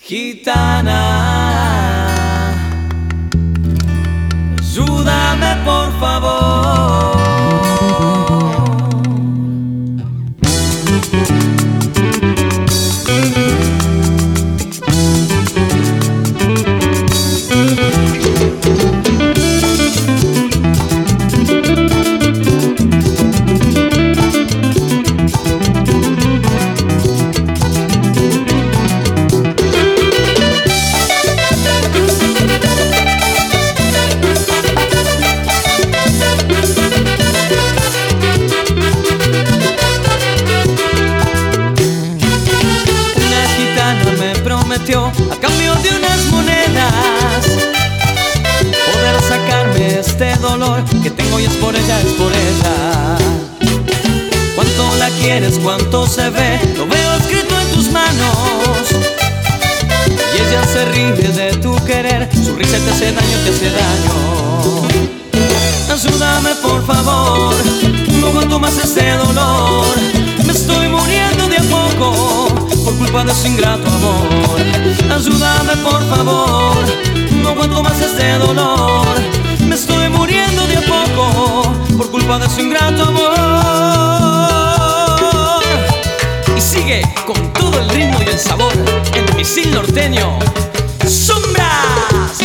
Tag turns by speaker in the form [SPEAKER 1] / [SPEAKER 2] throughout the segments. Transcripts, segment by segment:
[SPEAKER 1] Gitana, ayúdame por favor. A cambio de unas monedas poder sacarme este dolor que tengo, y es por ella, es por ella. Cuánto la quieres, cuánto se ve, lo veo escrito en tus manos. Y ella se ríe de tu querer, su risa te hace daño, te hace daño. Ayúdame por favor, no aguanto más este dolor. Me estoy muriendo de a poco por culpa de su ingrato amor. Ayúdame por favor, no aguanto más este dolor. Me estoy muriendo de a poco por culpa de su ingrato amor. Y sigue con todo el ritmo y el sabor el misil norteño, Sombras.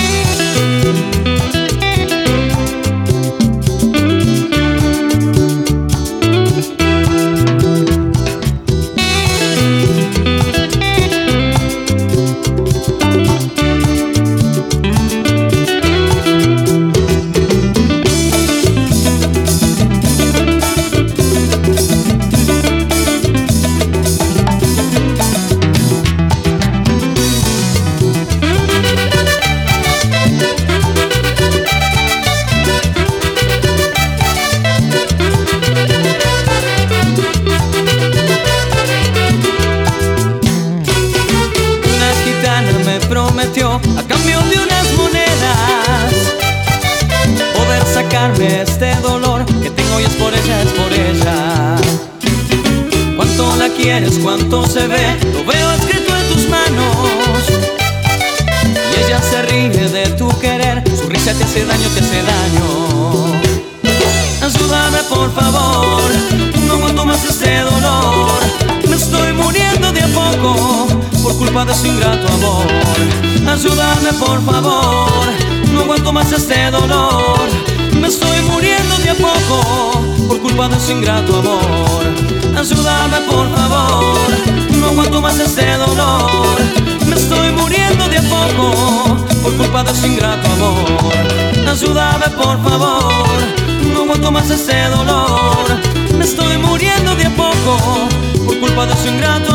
[SPEAKER 1] A cambio de unas monedas poder sacarme este dolor que tengo, y es por ella, es por ella. Cuánto la quieres, cuánto se ve, lo veo escrito en tus manos. Y ella se ríe de tu querer, su risa te hace daño, te hace daño. Ayúdame por favor, no aguanto más este dolor. Me estoy muriendo de a poco por culpa de su ingrato amor. Ayúdame por favor, no aguanto más este dolor. Me estoy muriendo de a poco por culpa de su ingrato amor. Ayúdame por favor, no aguanto más este dolor. Me estoy muriendo de a poco por culpa de su ingrato amor. Ayúdame por favor, no aguanto más este dolor. Me estoy muriendo de a poco por culpa de su ingrato